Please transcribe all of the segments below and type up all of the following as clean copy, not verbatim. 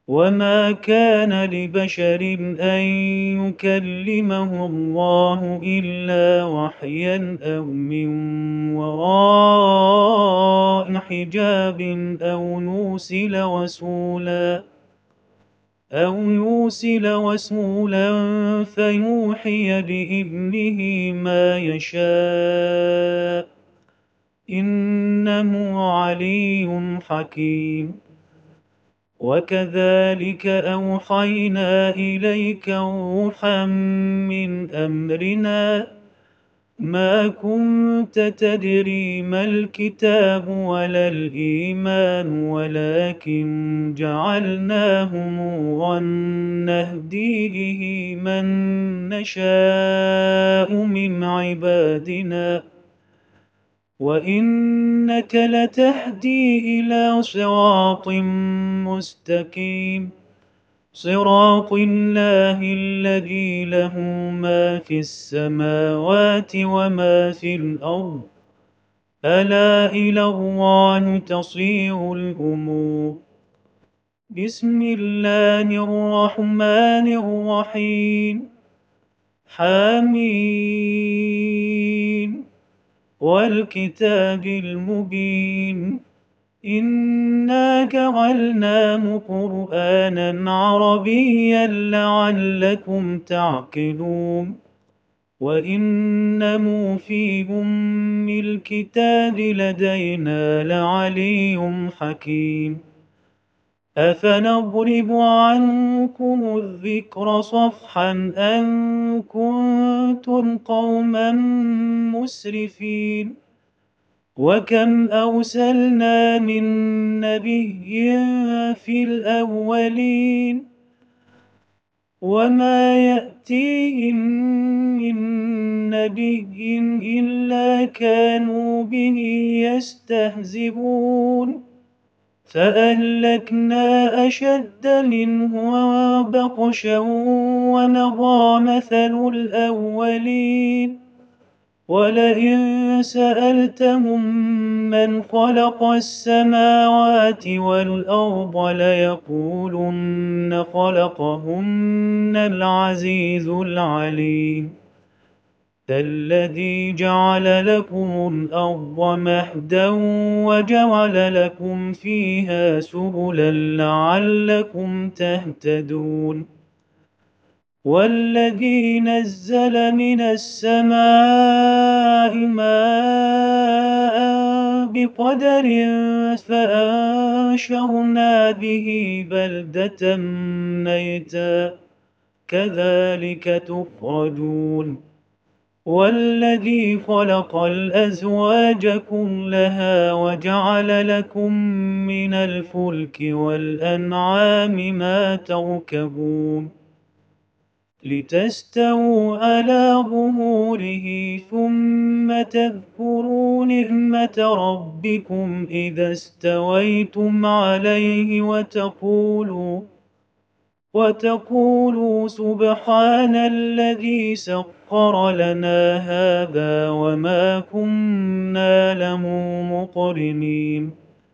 وما كان لبشر أن يكلمه الله إلا وحيا أو من وراء حجاب أو يرسل رسولا فيوحي بإذنه ما يشاء إنه علي حكيم. وكذلك أوحينا إليك روحا من أمرنا ما كنت تدري ما الكتاب ولا الإيمان ولكن جعلناه نورا نهدي به من نشاء من عبادنا وإنك لتهدي إلى صراط مستقيم صراط الله الذي له ما في السماوات وما في الأرض ألا إلى الله تصير الأمور. بسم الله الرحمن الرحيم. حميم والكتاب المبين إنا جعلناه قرآنا عربيا لعلكم تعقلون وإنه في أم الكتاب لدينا لعلي حكيم. أفنضرب عنكم الذكر صفحا أن كنتم قوما مسرفين وكم أرسلنا من نبي في الأولين وما يأتيهم من نبي إلا كانوا به يستهزئون فأهلكنا أشد منه بطشا ومضى مثل الأولين ولئن سألتهم من خلق السماوات والأرض ليقولن خلقهن العزيز العليم الذي جعل لكم الأرض مهدا وجعل لكم فيها سبلا لعلكم تهتدون والذي نزل من السماء ماء بقدر فأنشرنا به بلدة ميتا كذلك تخرجون والذي خلق الأزواج كلها وجعل لكم من الفلك والأنعام ما تركبون لتستووا على ظهوره ثم تذكروا نعمة ربكم إذا استويتم عليه وتقولوا سبحان الذي سخر لنا هذا وما كنا له مقرنين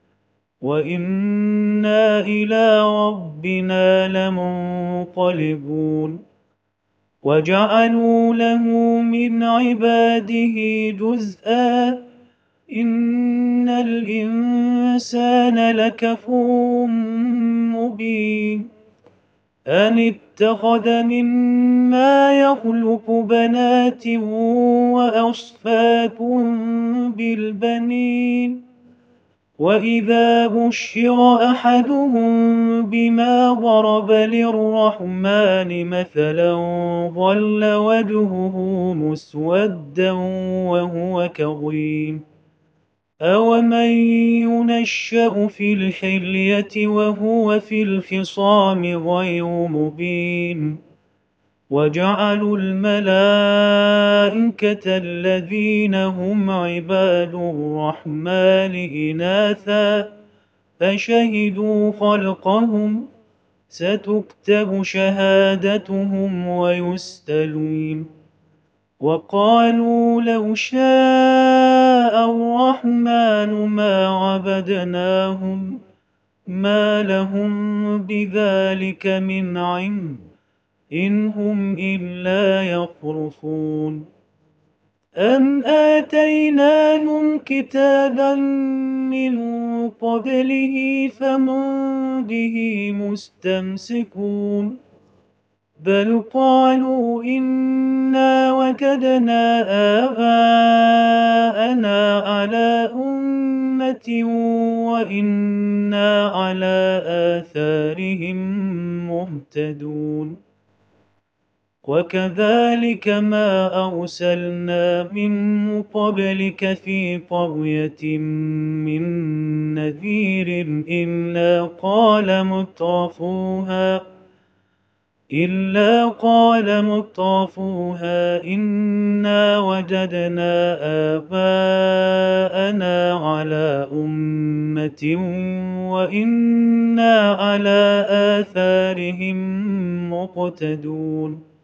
وإنا إلى ربنا لمنقلبون وجعلوا له من عباده جزءا إن الإنسان لكفور مبين أن اتخذ مما يخلق بنات وأصفاكم بالبنين وإذا بشر أحدهم بما ضرب للرحمن مثلا ظل وجهه مسودا وهو كظيم أومن ينشأ في الحلية وهو في الخصام غير مبين وجعلوا الملائكة الذين هم عباد الرحمن إناثا فشهدوا خلقهم ستكتب شهادتهم ويسألون وقالوا لو شاء الرحمن ما عبدناهم ما لهم بذلك من علم إن هم إلا يخرصون أم آتيناهم كتابا من قبله فهم به مستمسكون بل قالوا إنا وجدنا آباءنا على أمة وإنا على آثارهم مهتدون وكذلك ما أرسلنا من قبلك في قرية من نذير إلا قال مترفوها إنا وجدنا آباءنا على أمة وإنا على آثارهم مقتدون